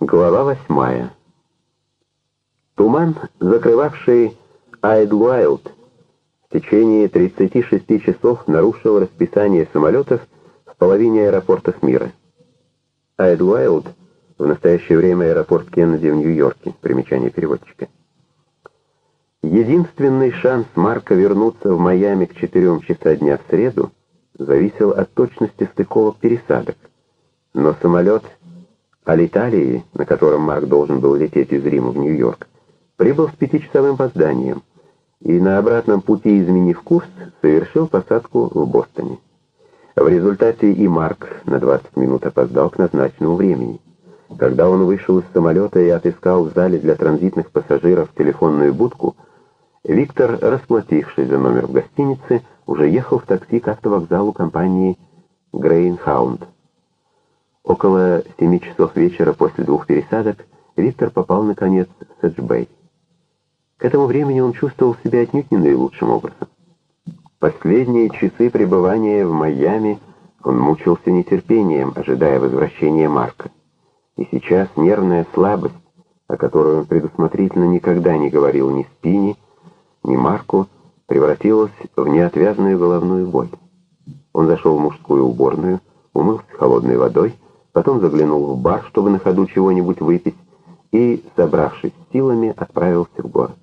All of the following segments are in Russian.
Глава 8. Туман, закрывавший Айдлуайлд, в течение 36 часов нарушил расписание самолетов в половине аэропортов мира. Айдлуайлд — в настоящее время аэропорт Кеннеди в Нью-Йорке. Примечание переводчика. Единственный шанс Марка вернуться в Майами к 4 часа дня в среду зависел от точности стыковок пересадок. Но самолет Алиталии, на котором Марк должен был лететь из Рима в Нью-Йорк, прибыл с 5-часовым опозданием и на обратном пути, изменив курс, совершил посадку в Бостоне. В результате и Марк на 20 минут опоздал к назначенному времени. Когда он вышел из самолета и отыскал в зале для транзитных пассажиров телефонную будку, Виктор, расплатившись за номер в гостинице, уже ехал в такси к автовокзалу компании Greyhound. Около 7 часов вечера после 2 пересадок Виктор попал, наконец, в Седж-Бэй. К этому времени он чувствовал себя отнюдь не наилучшим образом. Последние часы пребывания в Майами он мучился нетерпением, ожидая возвращения Марка. И сейчас нервная слабость, о которой он предусмотрительно никогда не говорил ни Спине, ни Марку, превратилась в неотвязную головную боль. Он зашел в мужскую уборную, умылся холодной водой, потом заглянул в бар, чтобы на ходу чего-нибудь выпить, и, собравшись с силами, отправился в город.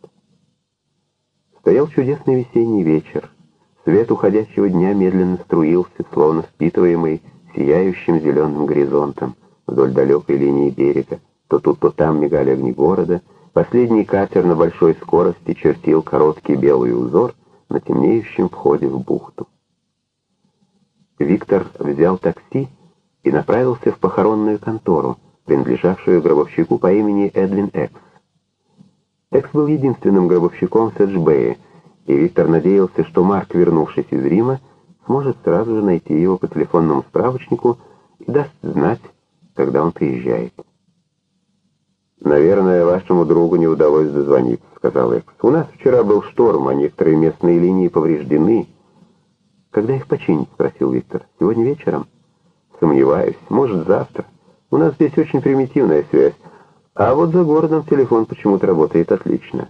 Стоял чудесный весенний вечер. Свет уходящего дня медленно струился, словно впитываемый сияющим зеленым горизонтом вдоль далекой линии берега. То тут, то там мигали огни города. Последний катер на большой скорости чертил короткий белый узор на темнеющем входе в бухту. Виктор взял такси и направился в похоронную контору, принадлежавшую гробовщику по имени Эдвин Экс. Экс был единственным гробовщиком в Седж-Бэе, и Виктор надеялся, что Марк, вернувшись из Рима, сможет сразу же найти его по телефонному справочнику и даст знать, когда он приезжает. «Наверное, вашему другу не удалось дозвониться», — сказал Экс. «У нас вчера был шторм, а некоторые местные линии повреждены». «Когда их починить?» — спросил Виктор. «Сегодня вечером?» «Сомневаюсь. Может, завтра. У нас здесь очень примитивная связь. А вот за городом телефон почему-то работает отлично».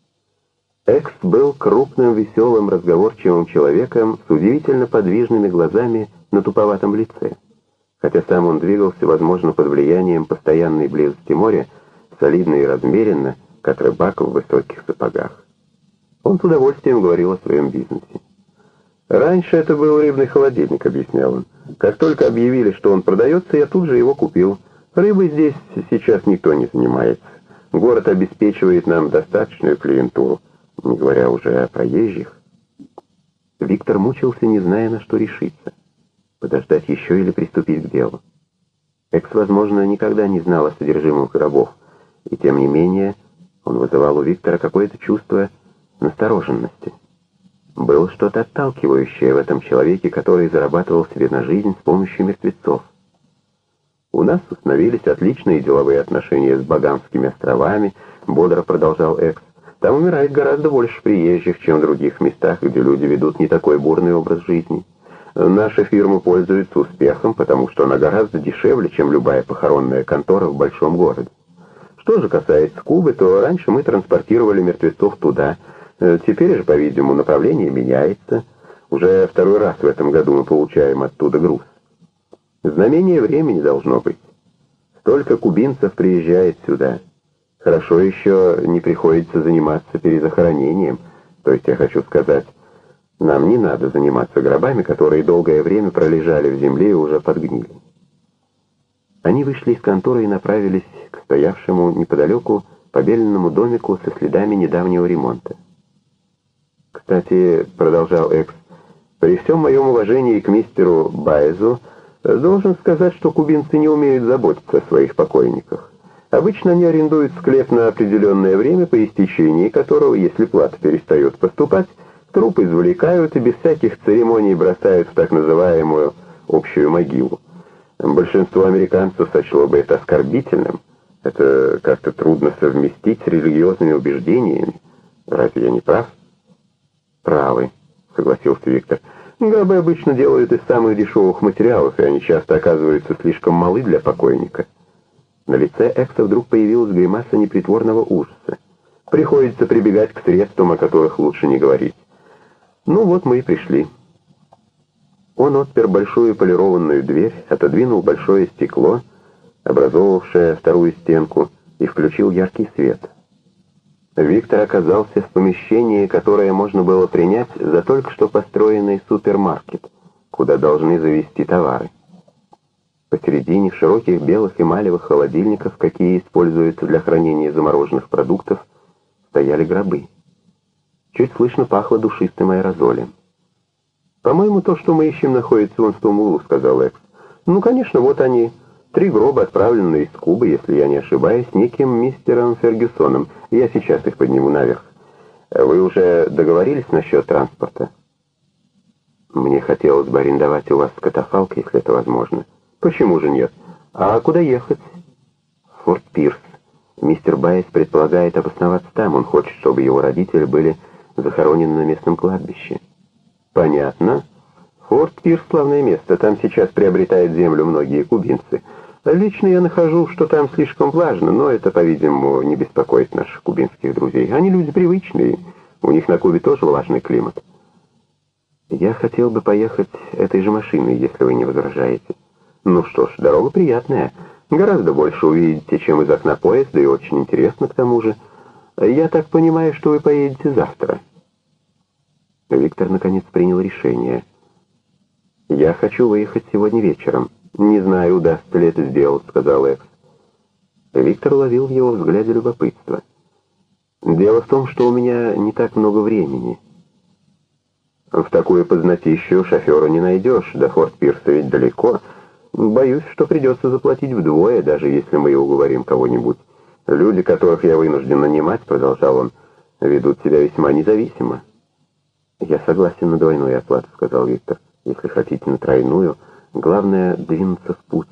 Экс был крупным, веселым, разговорчивым человеком с удивительно подвижными глазами на туповатом лице. Хотя сам он двигался, возможно, под влиянием постоянной близости моря, солидно и размеренно, как рыбак в высоких сапогах. Он с удовольствием говорил о своем бизнесе. «Раньше это был рыбный холодильник», — объяснял он. «Как только объявили, что он продается, я тут же его купил. Рыбой здесь сейчас никто не занимается. Город обеспечивает нам достаточную клиентуру, не говоря уже о проезжих». Виктор мучился, не зная, на что решиться. Подождать еще или приступить к делу. Экс, возможно, никогда не знал о содержимых гробов, и тем не менее он вызывал у Виктора какое-то чувство настороженности. Было что-то отталкивающее в этом человеке, который зарабатывал себе на жизнь с помощью мертвецов. «У нас установились отличные деловые отношения с Багамскими островами», — бодро продолжал Экс. «Там умирает гораздо больше приезжих, чем в других местах, где люди ведут не такой бурный образ жизни. Наша фирма пользуется успехом, потому что она гораздо дешевле, чем любая похоронная контора в большом городе. Что же касается Кубы, то раньше мы транспортировали мертвецов туда. Теперь же, по-видимому, направление меняется. Уже второй раз в этом году мы получаем оттуда груз. Знамение времени должно быть. Столько кубинцев приезжает сюда. Хорошо еще не приходится заниматься перезахоронением. То есть, я хочу сказать, нам не надо заниматься гробами, которые долгое время пролежали в земле и уже подгнили». Они вышли из конторы и направились к стоявшему неподалеку побеленному домику со следами недавнего ремонта. «Кстати, — продолжал Экс, — при всем моем уважении к мистеру Баезу должен сказать, что кубинцы не умеют заботиться о своих покойниках. Обычно они арендуют склеп на определенное время, по истечении которого, если плата перестает поступать, труп извлекают и без всяких церемоний бросают в так называемую общую могилу. Большинство американцев сочло бы это оскорбительным. Это как-то трудно совместить с религиозными убеждениями. Разве я не прав?» «Правы», — согласился Виктор. «Гробы обычно делают из самых дешевых материалов, и они часто оказываются слишком малы для покойника». На лице Экса вдруг появилась гримаса непритворного ужаса. Приходится прибегать к средствам, о которых лучше не говорить. Ну вот мы и пришли. Он отпер большую полированную дверь, отодвинул большое стекло, образовавшее вторую стенку, и включил яркий свет. Виктор оказался в помещении, которое можно было принять за только что построенный супермаркет, куда должны завезти товары. Посередине широких белых эмалевых холодильников, какие используются для хранения замороженных продуктов, стояли гробы. Чуть слышно пахло душистым аэрозолем. «По-моему, то, что мы ищем, находится вон в том углу», — сказал Экс. «Ну, конечно, вот они. 3 гроба, отправленные из Кубы, если я не ошибаюсь, неким мистером Фергюсоном. Я сейчас их подниму наверх. Вы уже договорились насчет транспорта?» «Мне хотелось бы арендовать у вас катафалк, если это возможно». «Почему же нет? А куда ехать?» «Форт Пирс. Мистер Байес предполагает обосноваться там. Он хочет, чтобы его родители были захоронены на местном кладбище». «Понятно. Форт Пирс — славное место. Там сейчас приобретают землю многие кубинцы. Лично я нахожу, что там слишком влажно, но это, по-видимому, не беспокоит наших кубинских друзей. Они люди привычные. У них на Кубе тоже влажный климат». «Я хотел бы поехать этой же машиной, если вы не возражаете». «Ну что ж, дорога приятная. Гораздо больше увидите, чем из окна поезда, и очень интересно к тому же. Я так понимаю, что вы поедете завтра». Виктор, наконец, принял решение. «Я хочу выехать сегодня вечером. Не знаю, удастся ли это сделать», — сказал Экс. Виктор ловил в его взгляде любопытство. «Дело в том, что у меня не так много времени». «В такую позднотищу шофера не найдешь, до Форт Пирса ведь далеко. Боюсь, что придется заплатить вдвое, даже если мы и уговорим кого-нибудь. Люди, которых я вынужден нанимать, — продолжал он, — ведут себя весьма независимо». «Я согласен на двойную оплату», — сказал Виктор. «Если хотите на тройную, главное — двинуться в путь».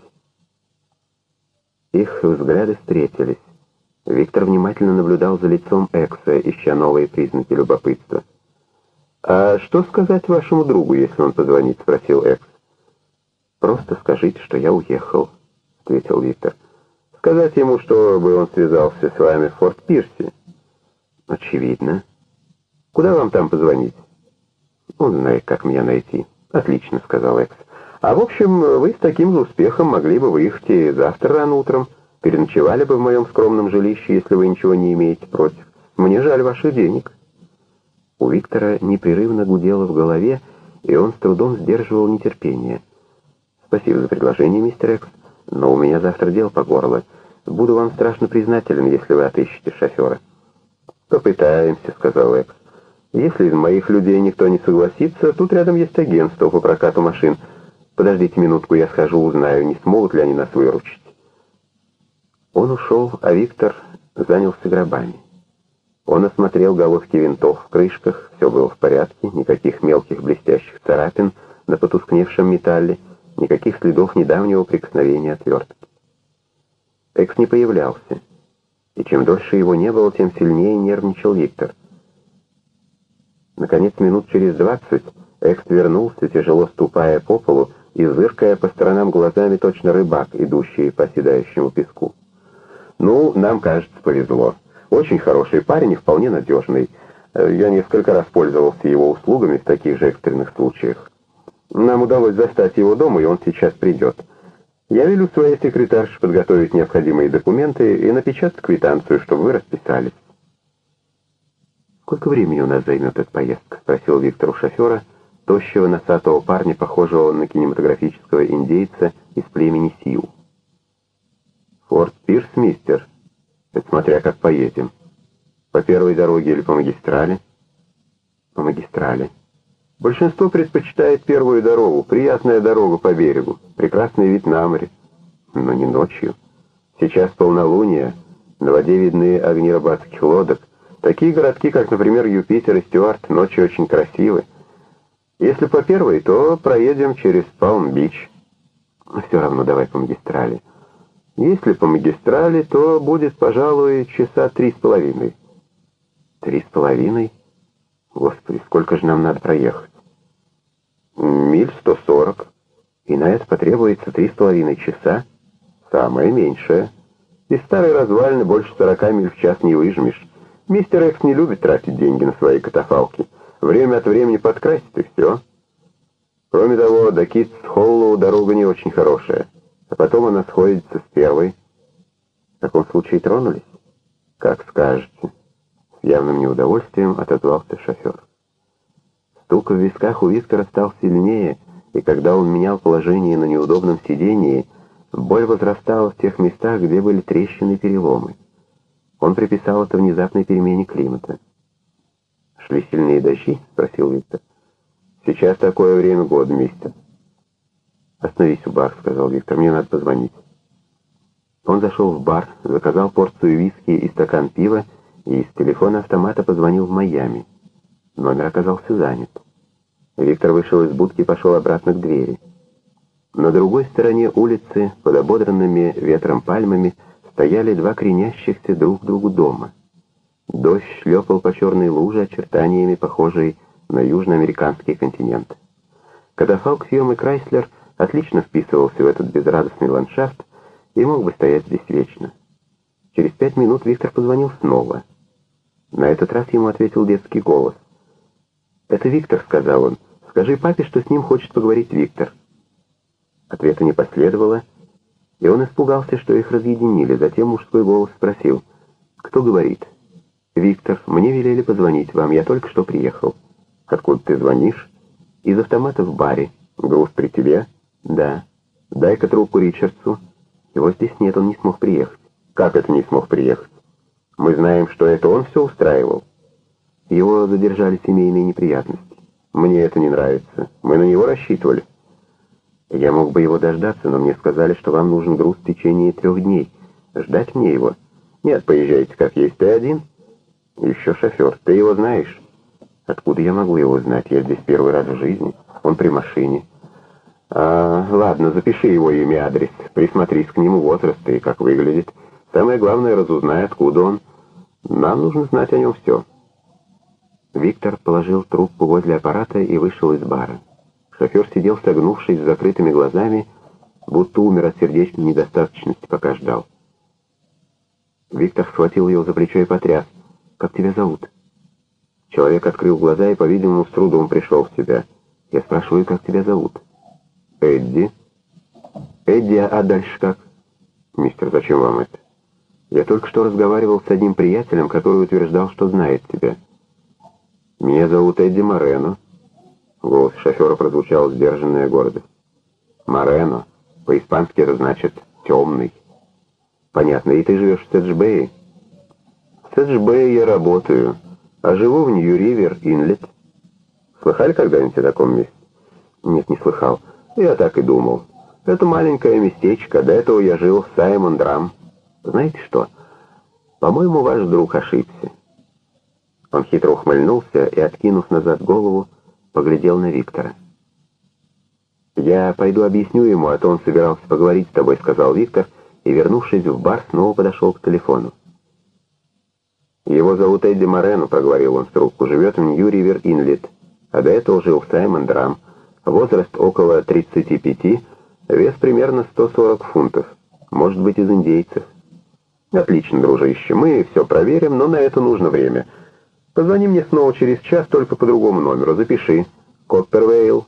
Их взгляды встретились. Виктор внимательно наблюдал за лицом Экса, ища новые признаки любопытства. «А что сказать вашему другу, если он позвонит?» — спросил Экс. «Просто скажите, что я уехал», — ответил Виктор. «Сказать ему, чтобы он связался с вами в Форт Пирсе?» «Очевидно». «Куда вам там позвонить?» «Он знает, как меня найти». «Отлично», — сказал Экс. «А в общем, вы с таким же успехом могли бы выехать и завтра рано утром. Переночевали бы в моем скромном жилище, если вы ничего не имеете против. Мне жаль ваших денег». У Виктора непрерывно гудело в голове, и он с трудом сдерживал нетерпение. «Спасибо за предложение, мистер Экс, но у меня завтра дел по горло. Буду вам страшно признателен, если вы отыщете шофера». «Попытаемся», — сказал Экс. «Если из моих людей никто не согласится, тут рядом есть агентство по прокату машин. Подождите минутку, я схожу, узнаю, не смогут ли они нас выручить». Он ушел, а Виктор занялся гробами. Он осмотрел головки винтов в крышках, все было в порядке, никаких мелких блестящих царапин на потускневшем металле, никаких следов недавнего прикосновения отвертки. Экс не появлялся, и чем дольше его не было, тем сильнее нервничал Виктор. Наконец, минут через 20, Экс вернулся, тяжело ступая по полу и зыркая по сторонам глазами, точно рыбак, идущий по оседающему песку. «Ну, нам, кажется, повезло. Очень хороший парень и вполне надежный. Я несколько раз пользовался его услугами в таких же экстренных случаях. Нам удалось застать его дома, и он сейчас придет. Я велю своей секретарше подготовить необходимые документы и напечатать квитанцию, чтобы вы расписались». «Сколько времени у нас займет эта поездка?» — спросил Виктор у шофера, тощего носатого парня, похожего на кинематографического индейца из племени Сиу. «Форт Пирс, мистер. Это смотря как поедем. По первой дороге или по магистрали?» «По магистрали. Большинство предпочитает первую дорогу. Приятная дорога по берегу. Прекрасный вид на море. Но не ночью. Сейчас полнолуние. На воде видны огни рыбацких лодок. Такие городки, как, например, Юпитер и Стюарт, ночью очень красивы. Если по первой, то проедем через Палм-Бич. Все равно давай по магистрали. Если по магистрали, то будет, пожалуй, часа 3,5. 3,5? Господи, сколько же нам надо проехать? Миль 140. И на это потребуется 3,5 часа? Самое меньшее. Из старой развалины больше 40 миль в час не выжмешь. Мистер Экс не любит тратить деньги на свои катафалки. Время от времени подкрасит, и все. Кроме того, до Китс-Холлоу дорога не очень хорошая. А потом она сходится с первой. В таком случае тронулись? Как скажете. С явным неудовольствием отозвался шофер. Стук в висках у Виктора стал сильнее, и когда он менял положение на неудобном сидении, боль возрастала в тех местах, где были трещины и переломы. Он приписал это внезапной перемене климата. «Шли сильные дожди?» — спросил Виктор. «Сейчас такое время года, мистер». «Остановись у бара», — сказал Виктор, — «мне надо позвонить». Он зашел в бар, заказал порцию виски и стакан пива, и из телефона автомата позвонил в Майами. Номер оказался занят. Виктор вышел из будки и пошел обратно к двери. На другой стороне улицы, под ободранными ветром пальмами, стояли два кренящихся друг к другу дома. Дождь шлепал по черной луже, очертаниями похожей на южноамериканский континент. Катафалк фирмы Крайслер отлично вписывался в этот безрадостный ландшафт и мог бы стоять здесь вечно. Через 5 минут Виктор позвонил снова. На этот раз ему ответил детский голос. «Это Виктор», — сказал он. «Скажи папе, что с ним хочет поговорить Виктор». Ответа не последовало, и он испугался, что их разъединили. Затем мужской голос спросил: «Кто говорит?» «Виктор, мне велели позвонить вам, я только что приехал». «Откуда ты звонишь?» «Из автомата в баре». «Груз при тебе?» «Да». «Дай-ка трубку Ричардсу». «Его здесь нет, он не смог приехать». «Как это не смог приехать? Мы знаем, что это он все устраивал». «Его задержали семейные неприятности». «Мне это не нравится. Мы на него рассчитывали». «Я мог бы его дождаться, но мне сказали, что вам нужен груз в течение 3 дней. Ждать мне его?» «Нет, поезжайте как есть. Ты один?» «Еще шофер. Ты его знаешь?» «Откуда я могу его знать? Я здесь первый раз в жизни. Он при машине». Ладно, запиши его имя и адрес. Присмотрись к нему, возраст и как выглядит. Самое главное, разузнай, откуда он. Нам нужно знать о нем все». Виктор положил трубку возле аппарата и вышел из бара. Шофер сидел, согнувшись с закрытыми глазами, будто умер от сердечной недостаточности, пока ждал. Виктор схватил его за плечо и потряс. «Как тебя зовут?» Человек открыл глаза и, по-видимому, с трудом пришел в себя. «Я спрашиваю, как тебя зовут?» «Эдди». «Эдди, а дальше как?» «Мистер, зачем вам это?» «Я только что разговаривал с одним приятелем, который утверждал, что знает тебя». «Меня зовут Эдди Морено». Голос шофера прозвучал сдержанная гордость. «Морено. По-испански это значит «темный». «Понятно. И ты живешь в Седж-Бэе?» «В Седж-Бэе я работаю, а живу в Нью-Ривер-Инлет». «Слыхали когда-нибудь о таком месте?» «Нет, не слыхал. Я так и думал. Это маленькое местечко. До этого я жил в Саймон-Драм. Знаете что? По-моему, ваш друг ошибся». Он хитро ухмыльнулся и, откинув назад голову, поглядел на Виктора. «Я пойду объясню ему, а то он собирался поговорить с тобой», — сказал Виктор, и, вернувшись в бар, снова подошел к телефону. «Его зовут Эдди Морено», — проговорил он в трубку, — «живет в Нью-Ривер-Инлет, а до этого жил в Саймон-Драм. Возраст около 35, вес примерно 140 фунтов, может быть, из индейцев». «Отлично, дружище, мы все проверим, но на это нужно время. Позвони мне снова через час, только по другому номеру. Запиши. Коппервейл,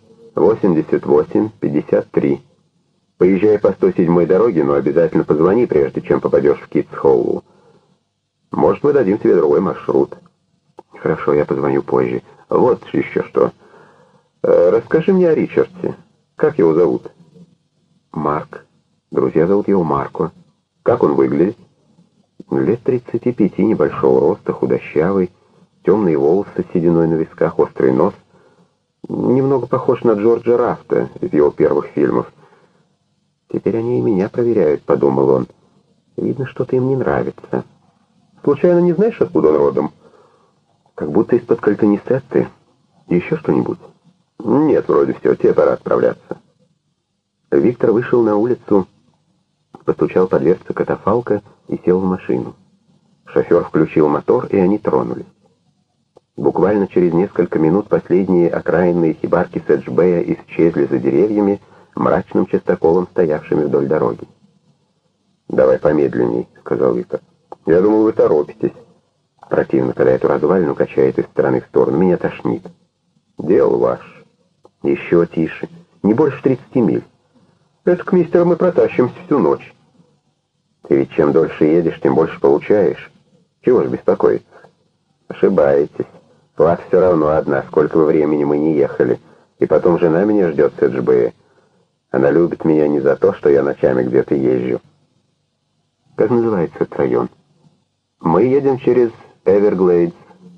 88-53. Поезжай по 107-й дороге, но обязательно позвони, прежде чем попадешь в Китс-Холлоу. Может, мы дадим тебе другой маршрут». «Хорошо, я позвоню позже. Вот еще что. Расскажи мне о Ричардсе. Как его зовут?» «Марк. Друзья зовут его Марко». «Как он выглядит?» «Лет 35, небольшого роста, худощавый, темные волосы с сединой на висках, острый нос. Немного похож на Джорджа Рафта из его первых фильмов». «Теперь они и меня проверяют», — подумал он. «Видно, что-то им не нравится». «Случайно не знаешь, откуда он родом?» «Как будто из-под Кальканисетты. Еще что-нибудь?» «Нет, вроде все, тебе пора отправляться». Виктор вышел на улицу, постучал по дверце катафалка и сел в машину. Шофер включил мотор, и они тронулись. Буквально через несколько минут последние окраинные хибарки Седж-Бэя исчезли за деревьями, мрачным частоколом, стоявшими вдоль дороги. «Давай помедленней», — сказал Виктор. «Я думал, вы торопитесь». Противно, когда эту развалину качает из стороны в сторону. Меня тошнит. «Дело ваше». «Еще тише. Не больше 30 миль». «Это к мистеру мы протащимся всю ночь». «Ты ведь чем дольше едешь, тем больше получаешь. Чего ж беспокоиться?» «Ошибаетесь. Плата все равно одна, сколько бы времени мы не ехали. И потом жена меня ждет в Эджбее. Она любит меня не за то, что я ночами где-то езжу». «Как называется этот район?» «Мы едем через Эверглейдс.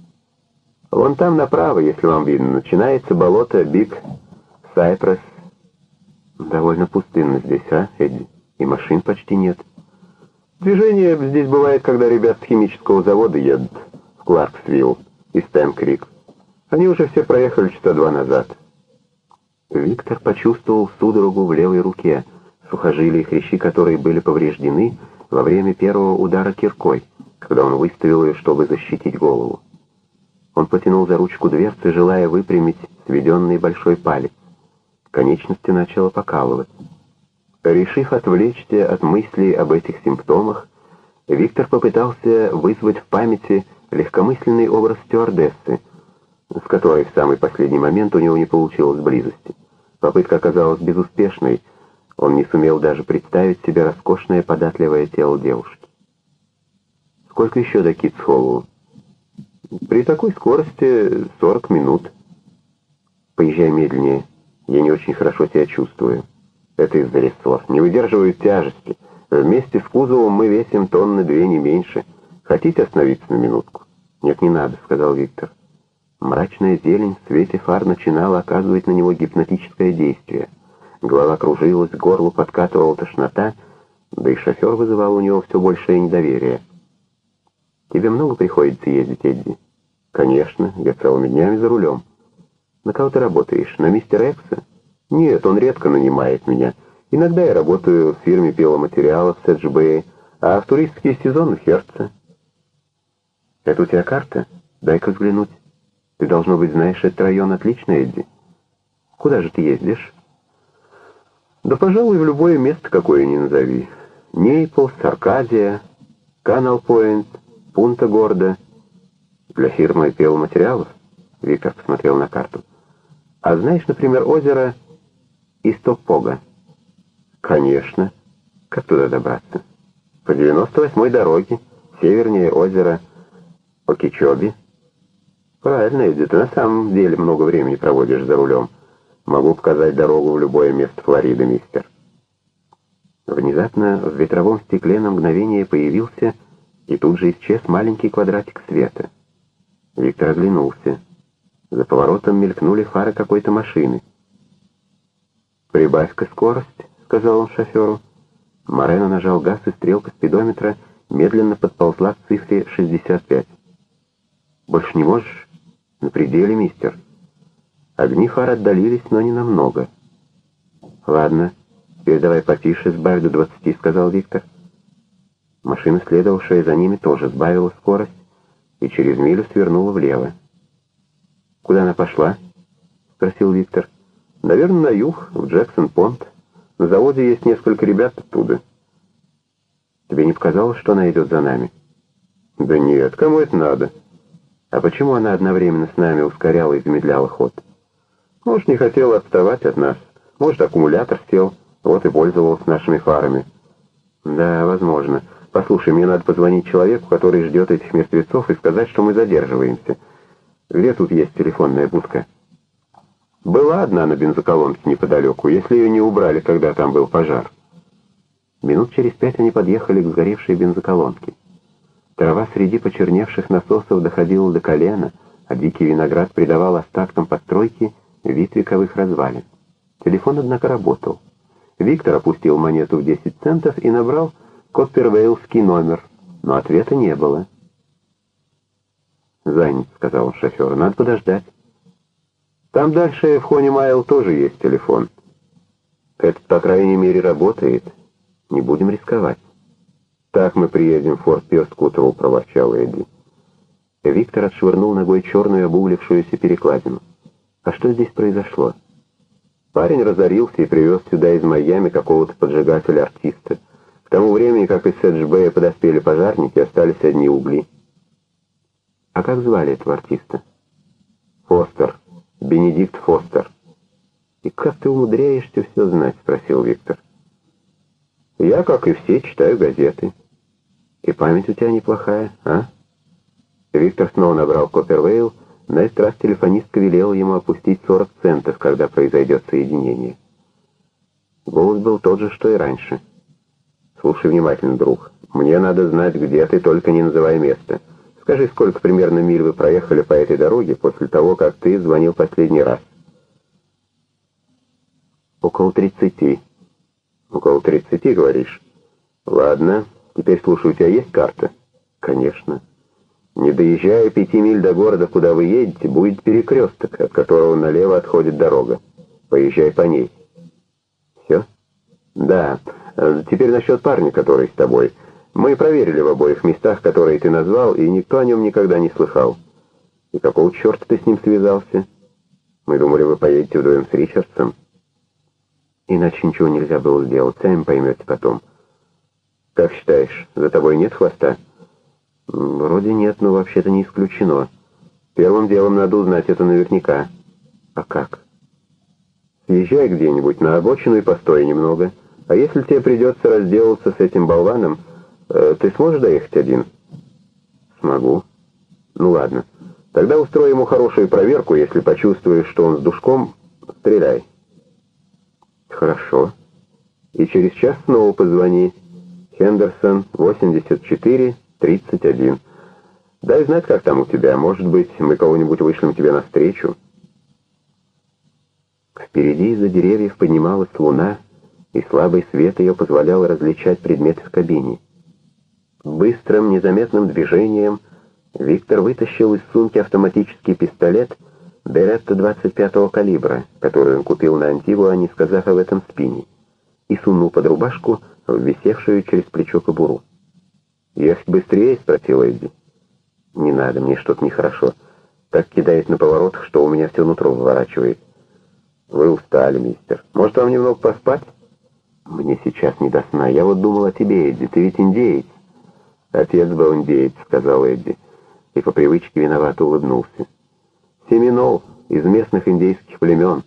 Вон там направо, если вам видно, начинается болото Биг Сайпресс. Довольно пустынно здесь, а, Эдди? И машин почти нет». «Движение здесь бывает, когда ребят с химического завода едут в Кларксвилл и Стэн-Крик. Они уже все проехали часа 2 назад». Виктор почувствовал судорогу в левой руке, сухожилия и хрящи которой были повреждены во время первого удара киркой, когда он выставил ее, чтобы защитить голову. Он потянул за ручку дверцы, желая выпрямить сведенный большой палец. Конечности начало покалывать. Решив отвлечься от мыслей об этих симптомах, Виктор попытался вызвать в памяти легкомысленный образ стюардессы, с которой в самый последний момент у него не получилось близости. Попытка оказалась безуспешной, он не сумел даже представить себе роскошное податливое тело девушки. «Сколько еще до Китсхоллу?» «При такой скорости 40 минут». «Поезжай медленнее, я не очень хорошо себя чувствую». «Это из-за рессор, не выдерживают тяжести. Вместе с кузовом мы весим 2 тонны не меньше. Хотите остановиться на минутку?» «Нет, не надо», — сказал Виктор. Мрачная зелень в свете фар начинала оказывать на него гипнотическое действие. Голова кружилась, к горлу подкатывала тошнота, да и шофер вызывал у него все большее недоверие. «Тебе много приходится ездить, Эдди?» «Конечно, я целыми днями за рулем». «На кого ты работаешь? На мистера Экса?» «Нет, он редко нанимает меня. Иногда я работаю в фирме пиломатериалов в Эджбее, а в туристские сезоны в Херце». «Это у тебя карта? Дай-ка взглянуть. Ты, должно быть, знаешь этот район отлично, Эдди. Куда же ты ездишь?» «Да, пожалуй, в любое место, какое ни назови. Нейплс, Аркадия, Канал-Пойнт, Пунта-Горда». «Для фирмы пиломатериалов?» Виктор посмотрел на карту. «А знаешь, например, озеро Истопога?» «Конечно. Как туда добраться?» «По 98-й дороге, севернее озера Окичоби». «Правильно, Эдди, ты на самом деле много времени проводишь за рулем. Могу показать дорогу в любое место Флориды, мистер». Внезапно в ветровом стекле на мгновение появился и тут же исчез маленький квадратик света. Виктор оглянулся. За поворотом мелькнули фары какой-то машины. «Прибавь-ка скорость», — сказал он шоферу. Морено нажал газ, и стрелка спидометра медленно подползла к цифре 65. «Больше не можешь?» «На пределе, мистер». Огни фар отдалились, но не намного. «Ладно, теперь давай потише, сбавь до 20», — сказал Виктор. Машина, следовавшая за ними, тоже сбавила скорость и через милю свернула влево. «Куда она пошла?» — спросил Виктор. «Наверное, на юг, в Джексон-Понт. На заводе есть несколько ребят оттуда». «Тебе не показалось, что она идет за нами?» «Да нет, кому это надо?» «А почему она одновременно с нами ускоряла и замедляла ход?» «Может, не хотела отставать от нас. Может, аккумулятор сел, вот и пользовалась нашими фарами». «Да, возможно. Послушай, мне надо позвонить человеку, который ждет этих мертвецов, и сказать, что мы задерживаемся. Где тут есть телефонная будка?» «Была одна на бензоколонке неподалеку, если ее не убрали, когда там был пожар». Минут через 5 они подъехали к сгоревшей бензоколонке. Трава среди почерневших насосов доходила до колена, а дикий виноград придавал остаткам постройки вид вековых развалин. Телефон, однако, работал. Виктор опустил монету в 10 центов и набрал Коппервейлский номер, но ответа не было. «Занят», — сказал он шоферу, — «надо подождать». «Там дальше в Хони-Майл тоже есть телефон. Этот, по крайней мере, работает. Не будем рисковать». «Так мы приедем в Форт Пирс-Кутову», — проворчал Эдди. Виктор отшвырнул ногой черную обуглившуюся перекладину. «А что здесь произошло?» «Парень разорился и привез сюда из Майами какого-то поджигателя-артиста. К тому времени, как из Седж-Бэя подоспели пожарники, остались одни угли. А как звали этого артиста? Фостер. Бенедикт Фостер. «И как ты умудряешься все знать?» — спросил Виктор. «Я, как и все, читаю газеты». «И память у тебя неплохая, а?» Виктор снова набрал Коппервейл. На этот раз телефонистка велела ему опустить 40 центов, когда произойдет соединение. Голос был тот же, что и раньше. «Слушай внимательно, друг. Мне надо знать, где ты, только не называй место. Скажи, сколько примерно миль вы проехали по этой дороге после того, как ты звонил последний раз?» «Около 30. «Около 30, говоришь?» «Ладно. Теперь слушай, у тебя есть карта?» «Конечно. Не доезжая 5 миль до города, куда вы едете, будет перекресток, от которого налево отходит дорога. Поезжай по ней». «Все?» «Да. Теперь насчет парня, который с тобой. Мы проверили в обоих местах, которые ты назвал, и никто о нем никогда не слыхал. И какого черта ты с ним связался? Мы думали, вы поедете вдвоем с Ричардсом». «Иначе ничего нельзя было сделать, сами поймете потом». «Как считаешь, за тобой нет хвоста?» «Вроде нет, но вообще-то не исключено. Первым делом надо узнать это наверняка». «А как?» «Съезжай где-нибудь на обочину и постой немного. А если тебе придется разделаться с этим болваном, ты сможешь доехать один?» «Смогу». «Ну ладно. Тогда устрой ему хорошую проверку. Если почувствуешь, что он с душком, стреляй». «Хорошо. И через час снова позвони. Хендерсон, 84-31. Дай знать, как там у тебя. Может быть, мы кого-нибудь вышлем тебе навстречу». Впереди из-за деревьев поднималась луна, и слабый свет ее позволял различать предметы в кабине. Быстрым, незаметным движением Виктор вытащил из сумки автоматический пистолет Беретта 25-го калибра, который он купил на Антигуа, не сказав об этом Спине, и сунул под рубашку в висевшую через плечо кобуру. «Ехать быстрее?» — спросил Эдди. «Не надо, мне что-то нехорошо. Так кидает на поворотах, что у меня все нутро выворачивает». «Вы устали, мистер. Может, вам немного поспать?» «Мне сейчас не до сна. Я вот думал о тебе, Эдди. Ты ведь индеец». «Отец был индеец», — сказал Эдди, и по привычке виновато улыбнулся. «Семинол, из местных индейских племен».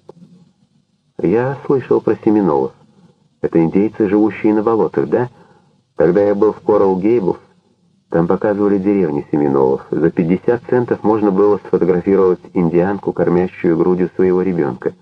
«Я слышал про семинолов. Это индейцы, живущие на болотах, да? Когда я был в Коралл Гейблс, там показывали деревню семинолов. За 50 центов можно было сфотографировать индианку, кормящую грудью своего ребенка.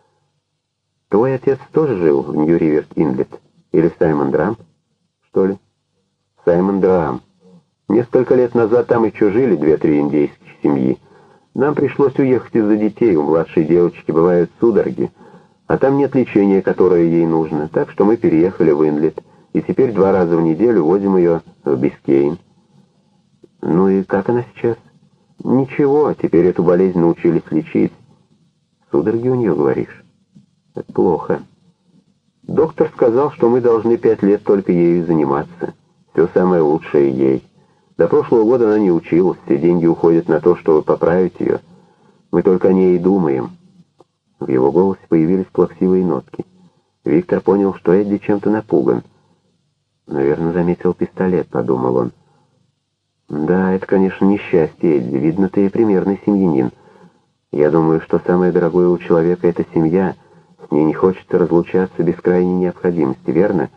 Твой отец тоже жил в Нью-Ривер-Инлет? Или Саймон Драм, что ли?» «Саймон Драм. Несколько лет назад там еще жили 2-3 индейских семьи. Нам пришлось уехать из-за детей, у младшей девочки бывают судороги, а там нет лечения, которое ей нужно, так что мы переехали в Инлет, и теперь 2 раза в неделю возим ее в Бискейн». «Ну и как она сейчас?» «Ничего, теперь эту болезнь научились лечить». «Судороги у нее, говоришь?» «Это плохо. Доктор сказал, что мы должны 5 лет только ею заниматься. Все самое лучшее ей. До прошлого года она не училась, все деньги уходят на то, чтобы поправить ее. Мы только о ней и думаем». В его голосе появились плаксивые нотки. Виктор понял, что Эдди чем-то напуган. «Наверное, заметил пистолет», — подумал он. «Да, это, конечно, несчастье, Эдди. Видно, ты и примерный семьянин. Я думаю, что самое дорогое у человека — это семья. С ней не хочется разлучаться без крайней необходимости, верно?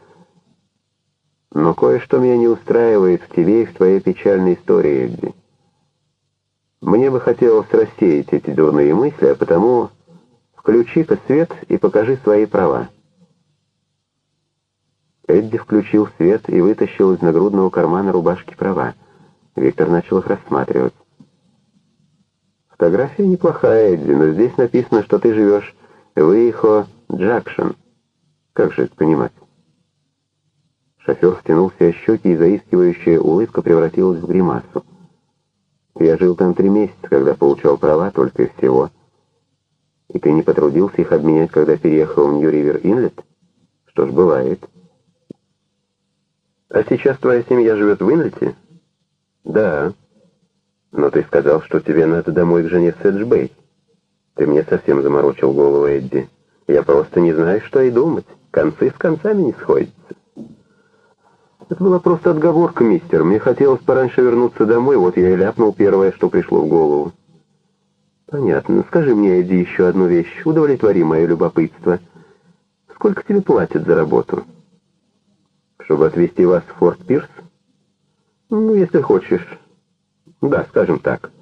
Но кое-что меня не устраивает в тебе и в твоей печальной истории, Эдди. Мне бы хотелось рассеять эти дурные мысли, а потому включи-ка свет и покажи свои права». Эдди включил свет и вытащил из нагрудного кармана рубашки права. Виктор начал их рассматривать. «Фотография неплохая, Эдди, но здесь написано, что ты живешь в Ихо-Джакшен. Как же это понимать?» Шофер втянул все щеки, и заискивающая улыбка превратилась в гримасу. «Я жил там 3 месяца, когда получал права, только и всего. И ты не потрудился их обменять, когда переехал в Нью-Ривер-Инлет? Что ж, бывает. А сейчас твоя семья живет в Инлете?» «Да. Но ты сказал, что тебе надо домой к жене в Седж-Бэй. Ты мне совсем заморочил голову, Эдди. Я просто не знаю, что и думать. Концы с концами не сходятся». Это была просто отговорка, мистер. Мне хотелось пораньше вернуться домой, вот я и ляпнул первое, что пришло в голову. Понятно. Скажи мне, Эдди, еще одну вещь. Удовлетвори мое любопытство. Сколько тебе платят за работу? Чтобы отвезти вас в Форт Пирс? Ну, если хочешь. Да, скажем так.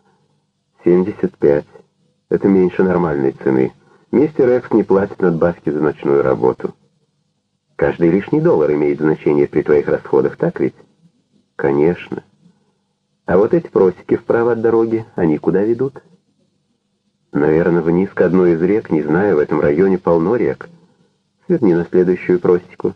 75. Это меньше нормальной цены. Мистер Экс не платит надбавки за ночную работу. Каждый лишний доллар имеет значение при твоих расходах, так ведь? Конечно. А вот эти просеки вправо от дороги, они куда ведут? Наверное, вниз к одной из рек, не знаю, в этом районе полно рек. Сверни на следующую просеку.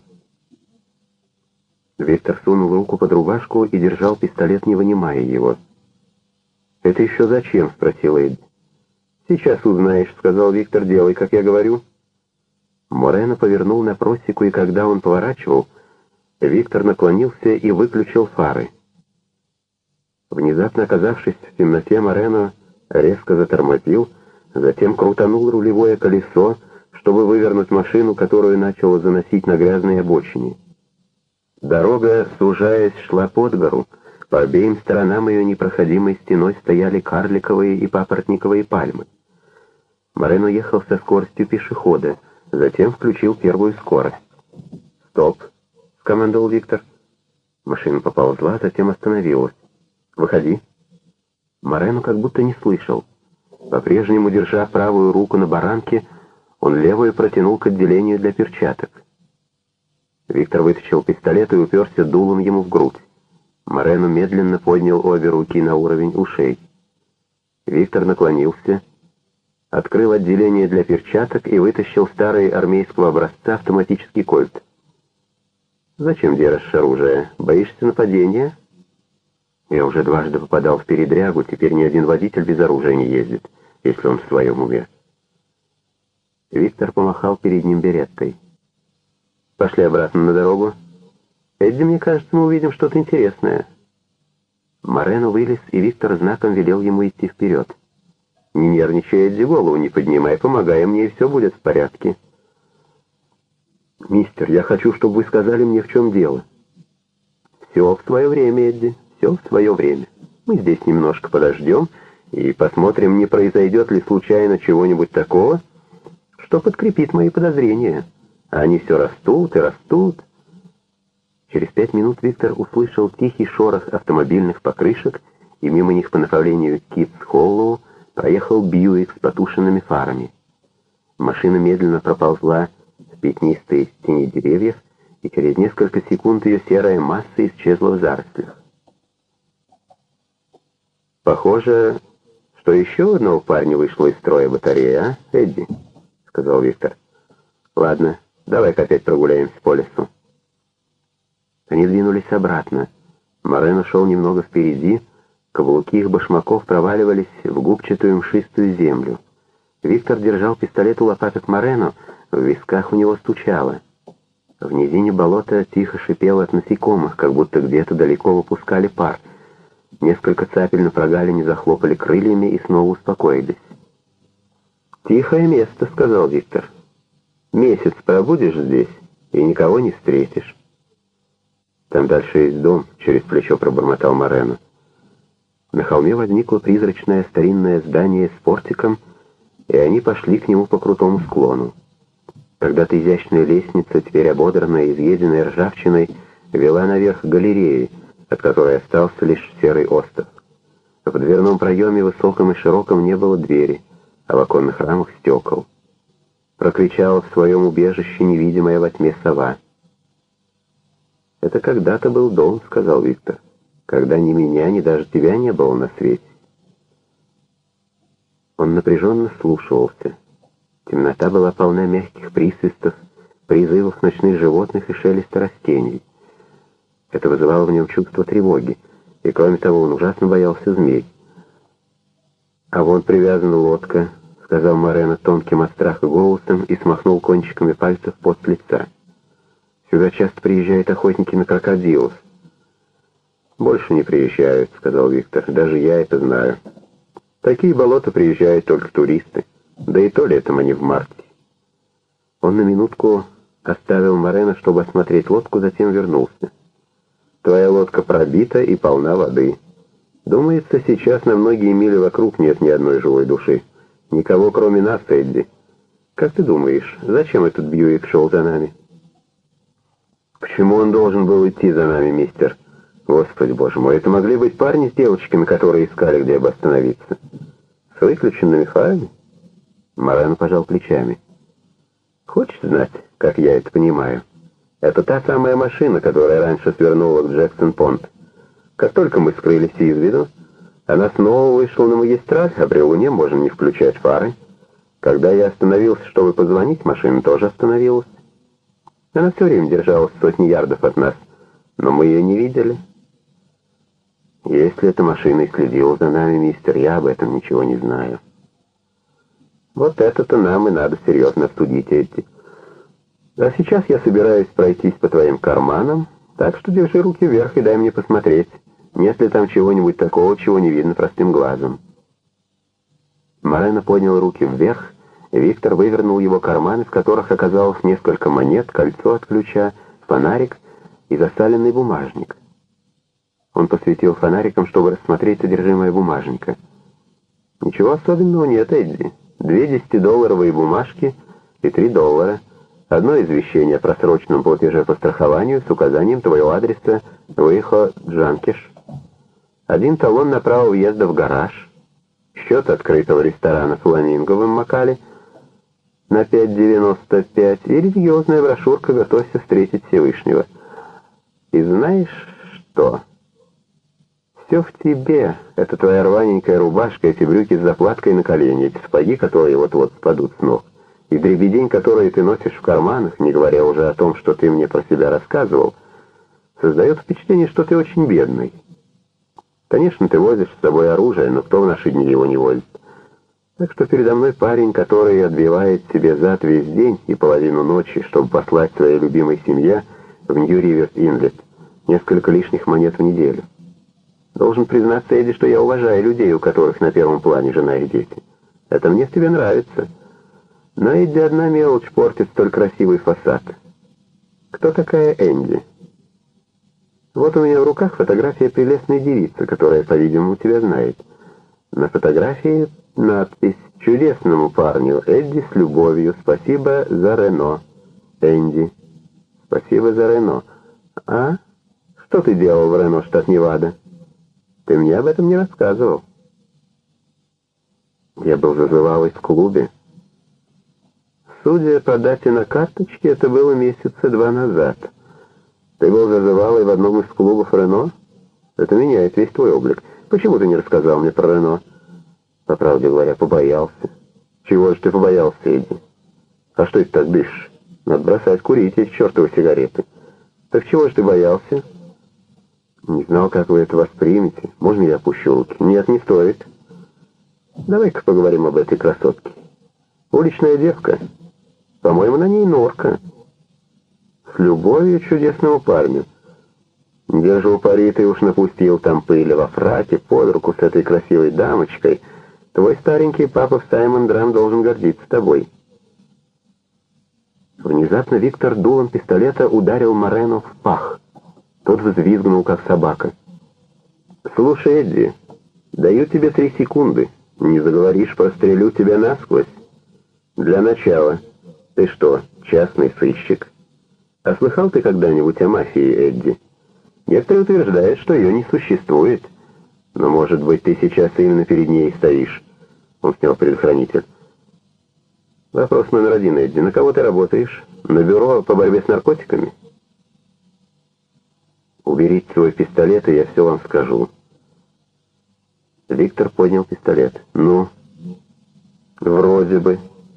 Виктор сунул руку под рубашку и держал пистолет, не вынимая его. «Это еще зачем?» — спросил Эдди. «Сейчас узнаешь», — сказал Виктор, — «делай, как я говорю». Морено повернул на просеку, и когда он поворачивал, Виктор наклонился и выключил фары. Внезапно оказавшись в темноте, Морено резко затормозил, затем крутанул рулевое колесо, чтобы вывернуть машину, которую начало заносить на грязной обочине. Дорога, сужаясь, шла под гору. По обеим сторонам ее непроходимой стеной стояли карликовые и папоротниковые пальмы. Морено ехал со скоростью пешехода, затем включил первую скорость. «Стоп!» — скомандовал Виктор. Машина поползла, затем остановилась. «Выходи!» Морено как будто не слышал. По-прежнему, держа правую руку на баранке, он левую протянул к отделению для перчаток. Виктор вытащил пистолет и уперся дулом ему в грудь. Морено медленно поднял обе руки на уровень ушей. Виктор наклонился, открыл отделение для перчаток и вытащил старый армейского образца автоматический кольт. «Зачем держишь оружие? Боишься нападения?» «Я уже дважды попадал в передрягу, теперь ни один водитель без оружия не ездит, если он в своем уме». Виктор помахал перед ним береттой. «Пошли обратно на дорогу. Эдди, мне кажется, мы увидим что-то интересное». Морено вылез, и Виктор знаком велел ему идти вперед. «Не нервничай, Эдди, голову не поднимай, помогай мне, и все будет в порядке». «Мистер, я хочу, чтобы вы сказали мне, в чем дело». «Все в свое время, Эдди, все в свое время. Мы здесь немножко подождем и посмотрим, не произойдет ли случайно чего-нибудь такого, что подкрепит мои подозрения. А они все растут и растут». Через 5 минут Виктор услышал тихий шорох автомобильных покрышек, и мимо них по направлению к Китс-Холлоу проехал Бьюик с потушенными фарами. Машина медленно проползла в пятнистые тени деревьев, и через несколько секунд ее серая масса исчезла в зарослях. «Похоже, что еще у одного парня вышла из строя батарея, а, Эдди?» — сказал Виктор. «Ладно, давай-ка опять прогуляемся по лесу». Они двинулись обратно. Морено шел немного впереди, каблуки их башмаков проваливались в губчатую мшистую землю. Виктор держал пистолет у лопаток Морено, в висках у него стучало. В низине болота тихо шипело от насекомых, как будто где-то далеко выпускали пар. Несколько цапель на прогалине захлопали крыльями и снова успокоились. «Тихое место», — сказал Виктор. «Месяц пробудешь здесь, и никого не встретишь». «Там дальше есть дом», — через плечо пробормотал Морено. На холме возникло призрачное старинное здание с портиком, и они пошли к нему по крутому склону. Когда-то изящная лестница, теперь ободранная и изъеденная ржавчиной, вела наверх галереи, от которой остался лишь серый остов. В дверном проеме, высоком и широком, не было двери, а в оконных рамах стекол. Прокричала в своем убежище невидимая во тьме сова. «Это когда-то был дом», — сказал Виктор, — «когда ни меня, ни даже тебя не было на свете». Он напряженно слушался. Темнота была полна мягких присвистов, призывов ночных животных и шелеста растений. Это вызывало в нем чувство тревоги, и, кроме того, он ужасно боялся змей. «А вон привязана лодка», — сказал Морено тонким от страха голосом и смахнул кончиками пальцев пот с лица. «Сюда часто приезжают охотники на крокодилов». «Больше не приезжают», — сказал Виктор. «Даже я это знаю. Такие болота приезжают только туристы. Да и то летом, а не в марте». Он на минутку оставил Морено, чтобы осмотреть лодку, затем вернулся. Твоя лодка пробита и полна воды. Думается, сейчас на многие мили вокруг нет ни одной живой души. Никого, кроме нас, Эдди. Как ты думаешь, зачем этот Бьюик шел за нами? Почему он должен был идти за нами, мистер? Господи, боже мой, это могли быть парни с девочками, которые искали, где бы остановиться. С выключенными фарами? Морено пожал плечами. Хочешь знать, как я это понимаю? Это та самая машина, которая раньше свернула к Джексон-Понт. Как только мы скрылись из виду, она снова вышла на магистраль, а при луне можно не включать фары. Когда я остановился, чтобы позвонить, машина тоже остановилась. Она все время держалась в сотни ярдов от нас, но мы ее не видели. Если эта машина и следила за нами, мистер, я об этом ничего не знаю. Вот это-то нам и надо серьезно обсудить, Эдди. А сейчас я собираюсь пройтись по твоим карманам, так что держи руки вверх и дай мне посмотреть, нет ли там чего-нибудь такого, чего не видно простым глазом. Морено поднял руки вверх, и Виктор вывернул его карман, из которых оказалось несколько монет, кольцо от ключа, фонарик и засаленный бумажник. Он посветил фонариком, чтобы рассмотреть содержимое бумажника. Ничего особенного нет, Эдди. 2 10-долларовые бумажки и $3. Одно извещение о просроченном платеже по страхованию с указанием твоего адреса Уэйхо Джанкиш. 1 талон на право въезда в гараж. Счет открытого ресторана «Фламинго» в Макале на $5.95 и религиозная брошюрка «Готовься встретить Всевышнего». И знаешь что? Все в тебе. Это твоя рваненькая рубашка, эти брюки с заплаткой на колени, эти сапоги, которые вот-вот спадут с ног, и дребедень, которые ты носишь в карманах, не говоря уже о том, что ты мне про себя рассказывал, создает впечатление, что ты очень бедный. Конечно, ты возишь с собой оружие, но кто в наши дни его не возит? Так что передо мной парень, который отбивает себе зад весь день и половину ночи, чтобы послать своей любимой семье в Нью-Риверс-Инлет несколько лишних монет в неделю. Должен признаться, Эдди, что я уважаю людей, у которых на первом плане жена и дети. Это мне в тебе нравится. Но, Эдди, одна мелочь портит столь красивый фасад. Кто такая Энди? Вот у меня в руках фотография прелестной девицы, которая, по-видимому, тебя знает. На фотографии надпись «Чудесному парню Эдди с любовью. Спасибо за Рено. Энди». Спасибо за Рено. А? Что ты делал в Рено, штат Невада? Ты мне об этом не рассказывал. Я был зазывалой в клубе. Судя по дате на карточке, это было месяца 2 назад. Ты был зазывалой в одном из клубов Рено? Это меняет весь твой облик. Почему ты не рассказал мне про Рено? По правде говоря, побоялся. Чего же ты побоялся, Эдди? А что это так дышишь? Надо бросать курить эти чертовы сигареты. Так чего же ты боялся? Не знал, как вы это воспримете. Можно я опущу руки? Нет, не стоит. Давай-ка поговорим об этой красотке. Уличная девка. По-моему, на ней норка. С любовью к чудесному парню. Держу пари, ты уж напустил там пыли во фраке под руку с этой красивой дамочкой. Твой старенький папа Саймон Драм должен гордиться тобой. Внезапно Виктор дулом пистолета ударил Морено в пах. Тот взвизгнул, как собака. «Слушай, Эдди, даю тебе 3 секунды. Не заговоришь, прострелю тебя насквозь. Для начала, ты что, частный сыщик? А слыхал ты когда-нибудь о мафии, Эдди? Некоторые утверждают, что ее не существует. Но, может быть, ты сейчас именно перед ней стоишь». Он снял предохранитель. «Вопрос номер 1, Эдди. На кого ты работаешь? На бюро по борьбе с наркотиками?» «Уберите свой пистолет, и я все вам скажу». Виктор поднял пистолет. «Ну, вроде бы.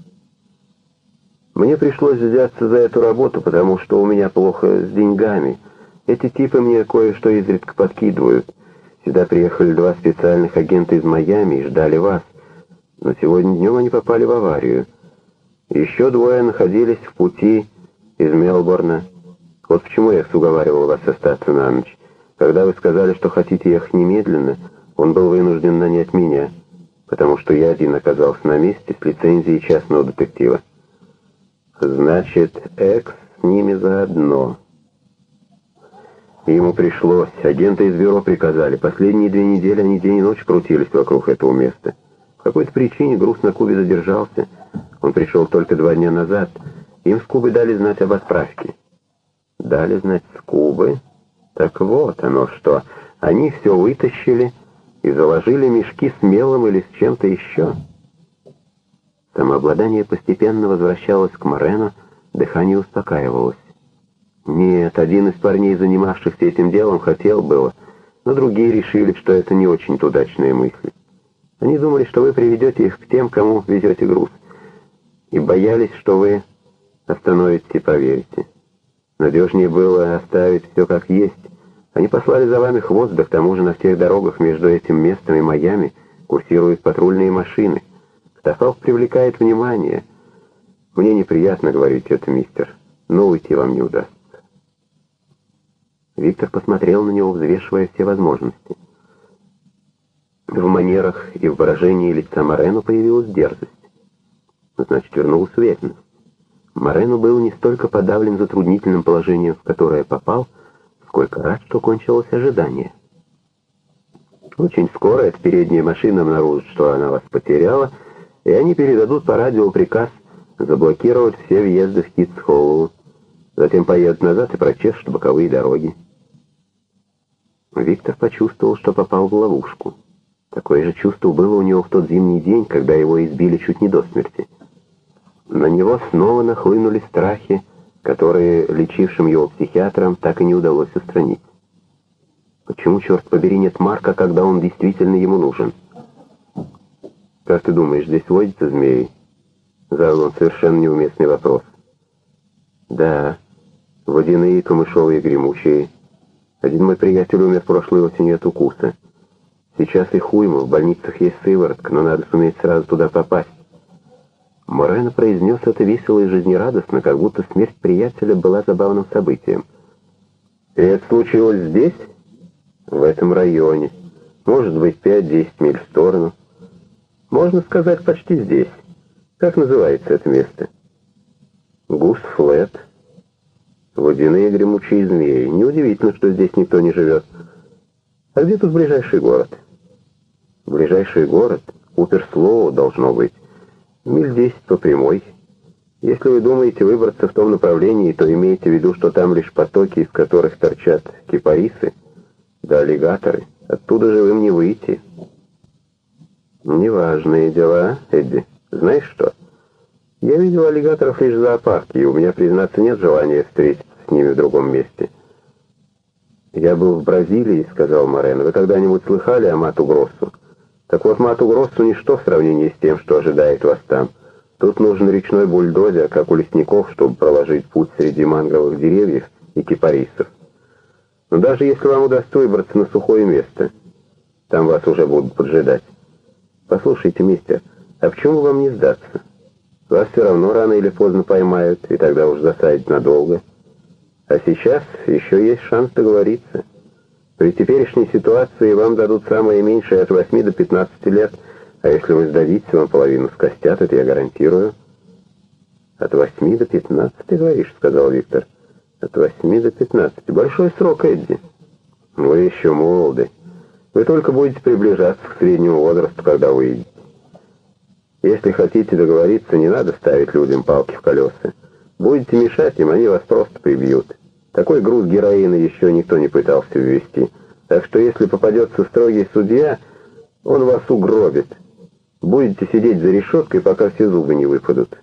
Мне пришлось взяться за эту работу, потому что у меня плохо с деньгами. Эти типы мне кое-что изредка подкидывают. Сюда приехали 2 специальных агента из Майами и ждали вас. Но сегодня днем они попали в аварию. Еще 2 находились в пути из Мелбурна. Вот почему я уговаривал вас остаться на ночь. Когда вы сказали, что хотите ехать немедленно, он был вынужден нанять меня, потому что я один оказался на месте с лицензией частного детектива. Значит, Экс с ними заодно. Ему пришлось. Агенты из бюро приказали. Последние 2 недели они день и ночь крутились вокруг этого места. По какой-то причине груз на Кубе задержался. Он пришел только 2 дня назад. Им с Кубы дали знать об отправке. Дали знать с Кубы? Так вот оно что. Они все вытащили и заложили мешки с мелом или с чем-то еще. Самообладание постепенно возвращалось к Морено, дыхание успокаивалось. Нет, один из парней, занимавшихся этим делом, хотел было, но другие решили, что это не очень удачная мысль. Они думали, что вы приведете их к тем, кому везете груз, и боялись, что вы остановите и проверите. Надежнее было оставить все как есть. Они послали за вами хвост, да к тому же на всех дорогах между этим местом и Майами курсируют патрульные машины. Катафалк привлекает внимание. Мне неприятно говорить это, мистер, но уйти вам не удастся. Виктор посмотрел на него, взвешивая все возможности. В манерах и в выражении лица Морено появилась дерзость. Значит, вернулась уверенность. Морено был не столько подавлен затруднительным положением, в которое попал, сколько рад, что кончилось ожидание. Очень скоро эта передняя машина обнаружит, что она вас потеряла, и они передадут по радио приказ заблокировать все въезды в Китс-Холлоу. Затем поедут назад и прочешут боковые дороги. Виктор почувствовал, что попал в ловушку. Такое же чувство было у него в тот зимний день, когда его избили чуть не до смерти. На него снова нахлынули страхи, которые лечившим его психиатрам так и не удалось устранить. Почему, черт побери, нет Марка, когда он действительно ему нужен? «Как ты думаешь, здесь водятся змеи?» Задал он совершенно неуместный вопрос. «Да, водяные, камышовые, гремучие. Один мой приятель умер прошлой осенью от укуса. Сейчас их уйма, в больницах есть сыворотка, но надо суметь сразу туда попасть». Морено произнес это весело и жизнерадостно, как будто смерть приятеля была забавным событием. «И это случилось здесь?» «В этом районе. Может быть, 5-10 миль в сторону. Можно сказать, почти здесь. Как называется это место?» «Гус-Флет. Водяные гремучие змеи. Неудивительно, что здесь никто не живет. А где тут ближайший город?» «Ближайший город? Уперслоу должно быть. Миль 10 по прямой. Если вы думаете выбраться в том направлении, то имейте в виду, что там лишь потоки, из которых торчат кипарисы, да аллигаторы. Оттуда живым не выйти». «Неважные дела, Эдди. Знаешь что? Я видел аллигаторов лишь в зоопарке, и у меня, признаться, нет желания встретиться с ними в другом месте». «Я был в Бразилии», — сказал Морено. «Вы когда-нибудь слыхали о Мату-Гроссу? Так вот, Мату-Гроссу ничто в сравнении с тем, что ожидает вас там. Тут нужен речной бульдозер, как у лесников, чтобы проложить путь среди мангровых деревьев и кипарисов. Но даже если вам удастся выбраться на сухое место, там вас уже будут поджидать. Послушайте, мистер, а почему вам не сдаться? Вас все равно рано или поздно поймают, и тогда уж засадят надолго. А сейчас еще есть шанс договориться. При теперешней ситуации вам дадут самое меньшее от 8 до 15 лет, а если вы сдадитесь, вам половину скостят, это я гарантирую». «От 8 до 15, говоришь?» — сказал Виктор. «От 8 до 15. Большой срок, Эдди. Вы еще молоды. Вы только будете приближаться к среднему возрасту, когда выйдете. Если хотите договориться, не надо ставить людям палки в колеса. Будете мешать им, они вас просто прибьют. Такой груз героина еще никто не пытался ввести. Так что если попадется строгий судья, он вас угробит. Будете сидеть за решеткой, пока все зубы не выпадут».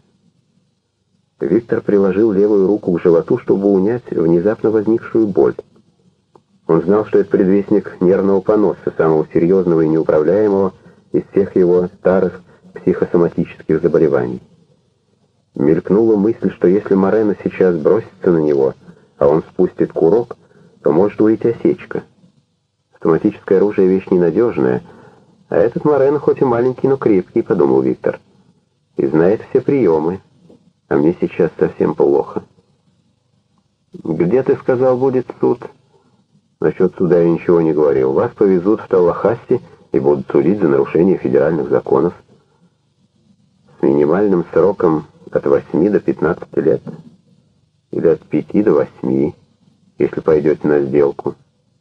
Виктор приложил левую руку к животу, чтобы унять внезапно возникшую боль. Он знал, что это предвестник нервного поноса, самого серьезного и неуправляемого из всех его старых психосоматических заболеваний. Мелькнула мысль, что если Морено сейчас бросится на него, а он спустит курок, то может выйти осечка. Автоматическое оружие — вещь ненадежная, а этот Морено хоть и маленький, но крепкий, подумал Виктор, и знает все приемы, а мне сейчас совсем плохо. «Где, ты сказал, будет суд?» «Насчет суда я ничего не говорил. Вас повезут в Таллахасси и будут судить за нарушение федеральных законов с минимальным сроком от 8 до 15 лет. Или от 5 до 8. если пойдете на сделку.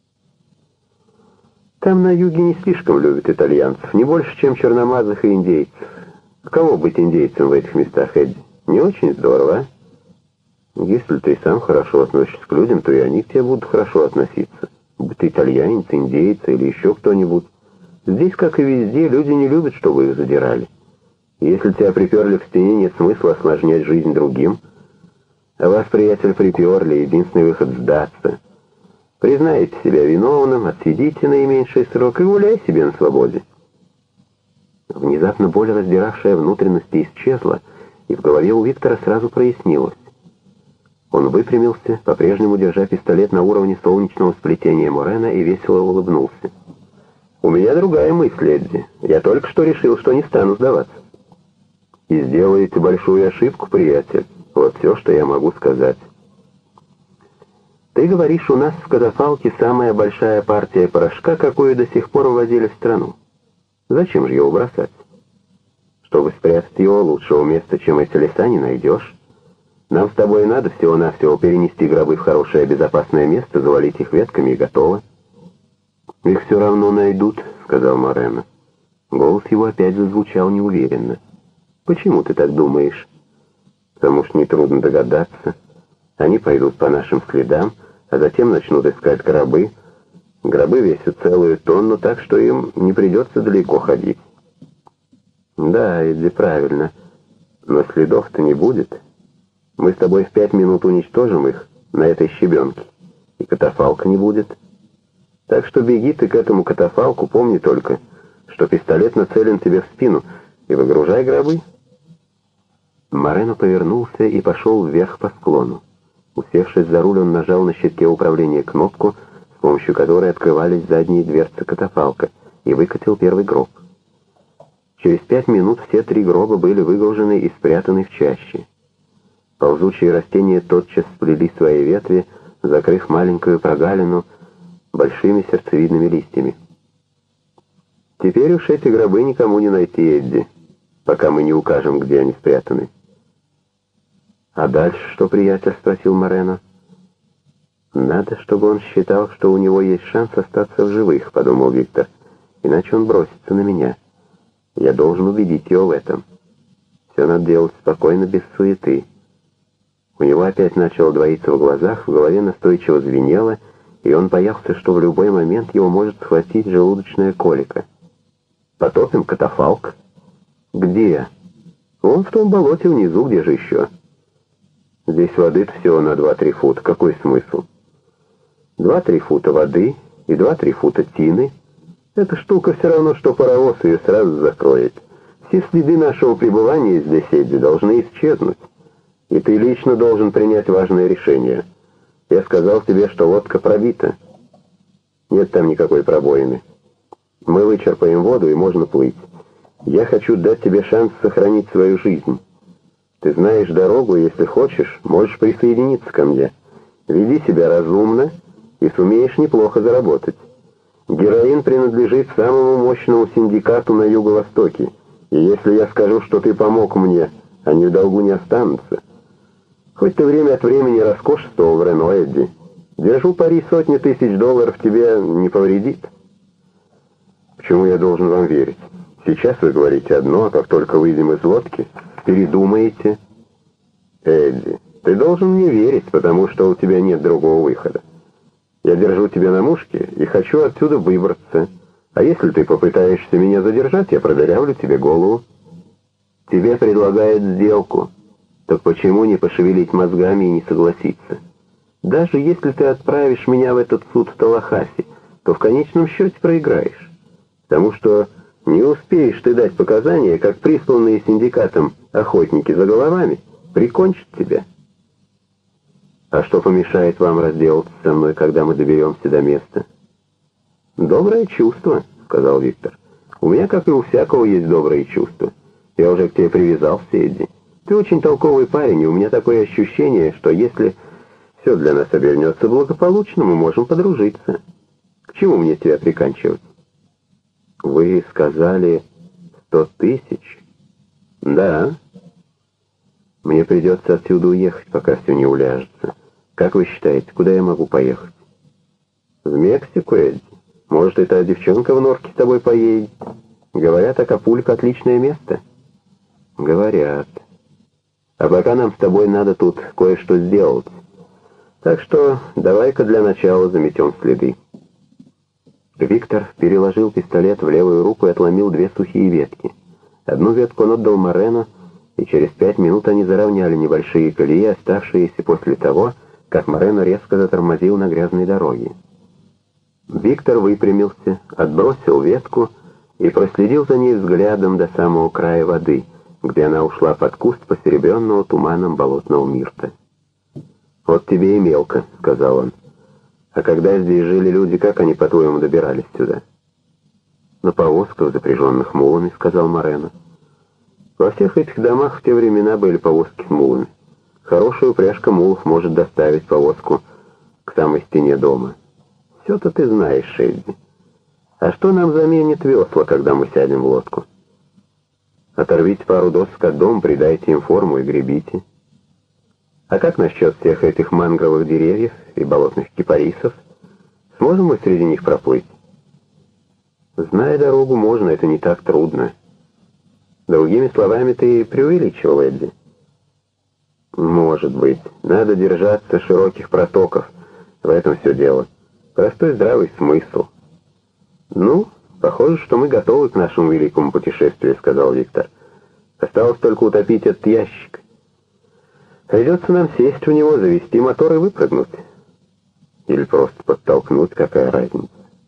Там на юге не слишком любят итальянцев, не больше, чем черномазых и индейцев. Каково быть индейцем в этих местах, Эдди? Не очень здорово, а? Если ты сам хорошо относишься к людям, то и они к тебе будут хорошо относиться. Будь ты итальянец, индейец или еще кто-нибудь. Здесь, как и везде, люди не любят, чтобы их задирали. Если тебя приперли к стене, нет смысла осложнять жизнь другим. А вас, приятель, приперли, единственный выход — сдаться. Признайте себя виновным, отсидите наименьший срок и гуляй себе на свободе. Внезапно боль, раздиравшая внутренности, исчезла, и в голове у Виктора сразу прояснилось. Он выпрямился, по-прежнему держа пистолет на уровне солнечного сплетения Морена, и весело улыбнулся. «У меня другая мысль, Эдди. Я только что решил, что не стану сдаваться». «И сделаете большую ошибку, приятель. Вот все, что я могу сказать». «Ты говоришь, у нас в катафалке самая большая партия порошка, какую до сих пор ввозили в страну. Зачем же его бросать? Чтобы спрятать его лучшего места, чем эти леса, не найдешь. Нам с тобой надо всего-навсего перенести гробы в хорошее безопасное место, завалить их ветками и готово». «Их все равно найдут», — сказал Морено. Голос его опять зазвучал неуверенно. «Почему ты так думаешь?» «Потому что нетрудно догадаться. Они пойдут по нашим следам, а затем начнут искать гробы. Гробы весят целую тонну, так что им не придется далеко ходить». «Да, Эдди, правильно. Но следов-то не будет. Мы с тобой в 5 минут уничтожим их на этой щебенке, и катафалка не будет. Так что беги ты к этому катафалку, помни только, что пистолет нацелен тебе в спину, и выгружай гробы». Морено повернулся и пошел вверх по склону. Усевшись за руль, он нажал на щитке управления кнопку, с помощью которой открывались задние дверцы катафалка, и выкатил первый гроб. Через 5 минут все 3 гроба были выгружены и спрятаны в чаще. Ползучие растения тотчас сплели свои ветви, закрыв маленькую прогалину большими сердцевидными листьями. «Теперь уж эти гробы никому не найти, Эдди, пока мы не укажем, где они спрятаны». «А дальше что, приятель?» — спросил Морено. «Надо, чтобы он считал, что у него есть шанс остаться в живых», — подумал Виктор. «Иначе он бросится на меня. Я должен убедить его в этом. Все надо делать спокойно, без суеты». У него опять начало двоиться в глазах, в голове настойчиво звенело, и он боялся, что в любой момент его может схватить желудочная колика. «Потопим катафалк?» «Где?» «Вон в том болоте внизу, где же еще?» «Здесь воды-то всего на 2-3 фута. Какой смысл?» 2-3 фута воды и 2-3 фута тины. Эта штука все равно, что паровоз, ее сразу закроет. Все следы нашего пребывания здесь, Эдди, должны исчезнуть. И ты лично должен принять важное решение. Я сказал тебе, что лодка пробита. Нет там никакой пробоины. Мы вычерпаем воду, и можно плыть. Я хочу дать тебе шанс сохранить свою жизнь. Ты знаешь дорогу, и если хочешь, можешь присоединиться ко мне. Веди себя разумно, и сумеешь неплохо заработать. Героин принадлежит самому мощному синдикату на Юго-Востоке, и если я скажу, что ты помог мне, они в долгу не останутся. Хоть ты время от времени роскошествовал в Рено, Эдди, держу пари, $100 000 тебе не повредит». «Почему я должен вам верить? Сейчас вы говорите одно, а как только выйдем из лодки, передумаете». «Эдди, ты должен мне верить, потому что у тебя нет другого выхода. Я держу тебя на мушке и хочу отсюда выбраться. А если ты попытаешься меня задержать, я продырявлю тебе голову. Тебе предлагают сделку. Так почему не пошевелить мозгами и не согласиться? Даже если ты отправишь меня в этот суд в Таллахасси, то в конечном счете проиграешь. Потому что не успеешь ты дать показания, как присланные синдикатом охотники за головами прикончат тебя». «А что помешает вам разделаться со мной, когда мы доберемся до места?» «Доброе чувство», — сказал Виктор. «У меня, как и у всякого, есть добрые чувства. Я уже к тебе привязался, Эдди. Ты очень толковый парень, и у меня такое ощущение, что если все для нас обернется благополучно, мы можем подружиться. К чему мне тебя приканчивать?» «Вы сказали 100 000?» «Да. Мне придется отсюда уехать, пока все не уляжется. Как вы считаете, куда я могу поехать? В Мексику, Эдди? Может, эта девчонка в норке с тобой поедет? Говорят, Акапулько — отличное место. Говорят. А пока нам с тобой надо тут кое-что сделать. Так что давай-ка для начала заметем следы. Виктор переложил пистолет в левую руку и отломил 2 сухие ветки. Одну ветку он отдал Морено, и через 5 минут они заровняли небольшие колеи, оставшиеся после того, как Морено резко затормозил на грязной дороге. Виктор выпрямился, отбросил ветку и проследил за ней взглядом до самого края воды, где она ушла под куст посеребренного туманом болотного мирта. «Вот тебе и мелко», — сказал он. «А когда здесь жили люди, как они, по-твоему, добирались сюда?» «На повозках, запряженных мулами», — сказал Морено. «Во всех этих домах в те времена были повозки с мулами. Хорошая упряжка мулов может доставить повозку к самой стене дома. Все-то ты знаешь, Эдди. А что нам заменит весла, когда мы сядем в лодку? Оторвите пару досок от дома, придайте им форму и гребите. А как насчет всех этих мангровых деревьев и болотных кипарисов? Сможем мы среди них проплыть?» «Зная дорогу, можно, это не так трудно. Другими словами, ты преувеличивал, Эдди». «Может быть. Надо держаться широких протоков. В этом все дело. Простой здравый смысл». «Ну, похоже, что мы готовы к нашему великому путешествию», — сказал Виктор. «Осталось только утопить этот ящик. Придется нам сесть в него, завести мотор и выпрыгнуть. Или просто подтолкнуть, какая разница?»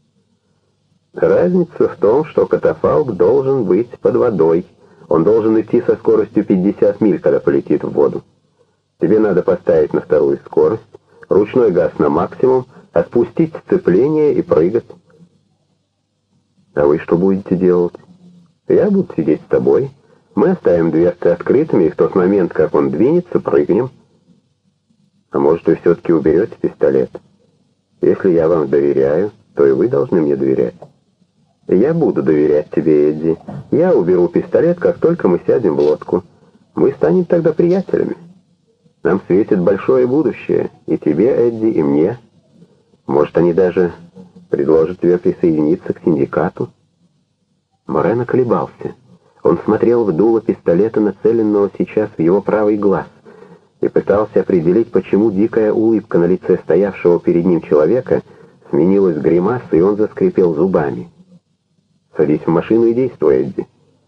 «Разница в том, что катафалк должен быть под водой. Он должен идти со скоростью 50 миль, когда полетит в воду. Тебе надо поставить на 2-ю скорость, ручной газ на максимум, отпустить сцепление и прыгать». «А вы что будете делать?» «Я буду сидеть с тобой. Мы оставим дверцы открытыми, и в тот момент, как он двинется, прыгнем». «А может, вы все-таки уберете пистолет? Если я вам доверяю, то и вы должны мне доверять». «Я буду доверять тебе, Эдди. Я уберу пистолет, как только мы сядем в лодку. Мы станем тогда приятелями. Нам светит большое будущее, и тебе, Эдди, и мне. Может, они даже предложат тебе присоединиться к синдикату?» Морено колебался. Он смотрел в дуло пистолета, нацеленного сейчас в его правый глаз, и пытался определить, почему дикая улыбка на лице стоявшего перед ним человека сменилась гримасой, и он заскрипел зубами. «Садись в машину и действуй, Эдди».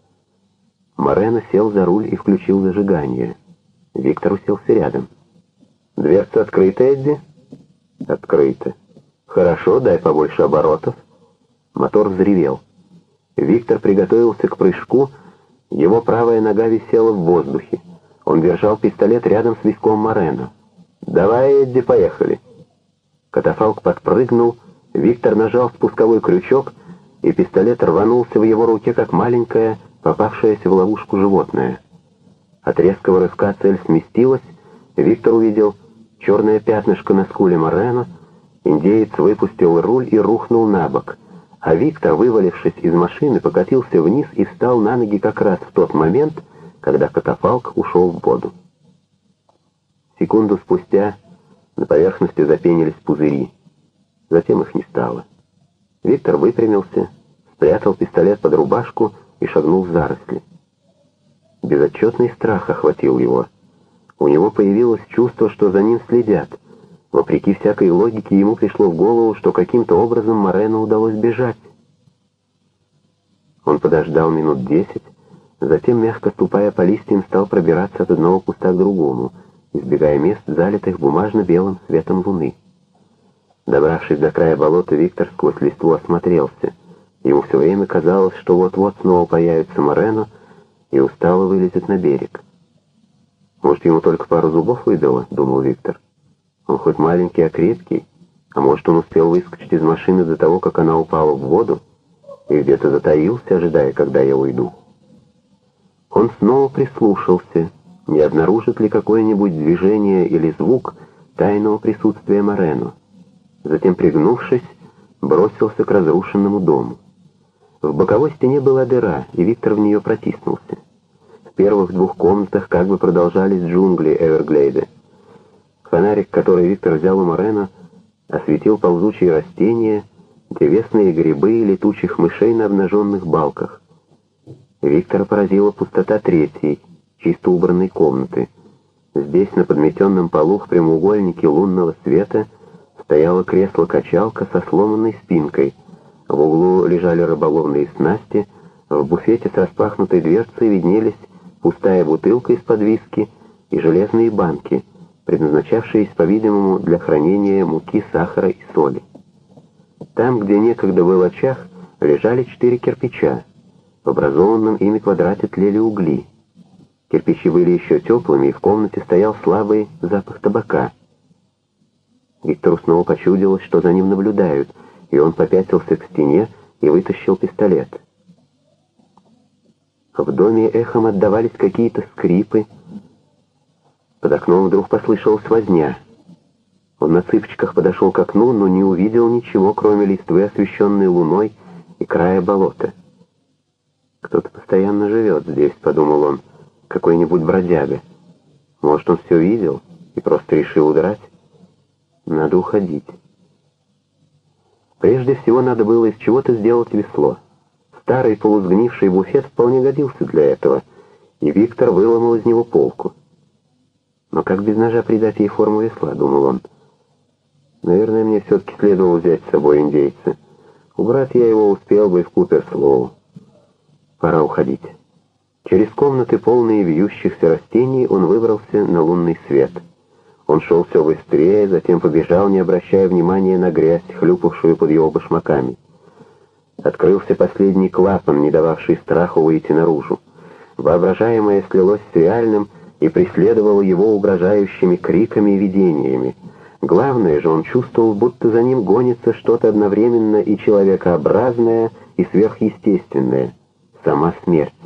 Морено сел за руль и включил зажигание. Виктор уселся рядом. «Дверца открыта, Эдди?» «Открыта». «Хорошо, дай побольше оборотов». Мотор взревел. Виктор приготовился к прыжку, его правая нога висела в воздухе. Он держал пистолет рядом с виском Морено. «Давай, Эдди, поехали». Катафалк подпрыгнул, Виктор нажал спусковой крючок, и пистолет рванулся в его руке, как маленькое, попавшееся в ловушку животное. От резкого рывка цель сместилась, Виктор увидел черное пятнышко на скуле Морено, индеец выпустил руль и рухнул на бок, а Виктор, вывалившись из машины, покатился вниз и встал на ноги как раз в тот момент, когда катафалк ушел в воду. Секунду спустя на поверхности запенились пузыри. Затем их не стало. Виктор выпрямился, спрятал пистолет под рубашку и шагнул в заросли. Безотчетный страх охватил его. У него появилось чувство, что за ним следят. Вопреки всякой логике ему пришло в голову, что каким-то образом Морено удалось бежать. Он подождал минут 10, затем, мягко ступая по листьям, стал пробираться от одного куста к другому, избегая мест, залитых бумажно-белым светом луны. Добравшись до края болота, Виктор сквозь листву осмотрелся. Ему все время казалось, что вот-вот снова появится Морено и устало вылезет на берег. «Может, ему только пару зубов выдало?» — думал Виктор. «Он хоть маленький, а крепкий. А может, он успел выскочить из машины до того, как она упала в воду, и где-то затаился, ожидая, когда я уйду». Он снова прислушался, не обнаружит ли какое-нибудь движение или звук тайного присутствия Морено. Затем, пригнувшись, бросился к разрушенному дому. В боковой стене была дыра, и Виктор в нее протиснулся. В первых 2 комнатах как бы продолжались джунгли Эверглейда. В Фонарик, который Виктор взял у Морено, осветил ползучие растения, древесные грибы и летучих мышей на обнаженных балках. Виктора поразила пустота третьей, чисто убранной комнаты. Здесь, на подметенном полу в прямоугольнике лунного света, стояло кресло-качалка со сломанной спинкой. В углу лежали рыболовные снасти, в буфете с распахнутой дверцей виднелись пустая бутылка из-под виски и железные банки, предназначавшиеся, по-видимому, для хранения муки, сахара и соли. Там, где некогда был очаг, лежали 4 кирпича. В образованном ими квадрате тлели угли. Кирпичи были еще теплыми, и в комнате стоял слабый запах табака. Виктору снова почудилось, что за ним наблюдают, и он попятился к стене и вытащил пистолет. В доме эхом отдавались какие-то скрипы. Под окном вдруг послышалась возня. Он на цыпочках подошел к окну, но не увидел ничего, кроме листвы, освещенной луной, и края болота. «Кто-то постоянно живет здесь», — подумал он, — «какой-нибудь бродяга. Может, он все видел и просто решил удрать? Надо уходить». Прежде всего надо было из чего-то сделать весло. Старый полусгнивший буфет вполне годился для этого, и Виктор выломал из него полку. Но как без ножа придать ей форму весла, думал он. Наверное, мне все-таки следовало взять с собой индейца. Убрать я его успел бы в Куперслоу. Пора уходить. Через комнаты, полные вьющихся растений, он выбрался на лунный свет. Он шел все быстрее, затем побежал, не обращая внимания на грязь, хлюпавшую под его башмаками. Открылся последний клапан, не дававший страху выйти наружу. Воображаемое слилось с реальным и преследовало его угрожающими криками и видениями. Главное же, он чувствовал, будто за ним гонится что-то одновременно и человекообразное, и сверхъестественное — сама смерть.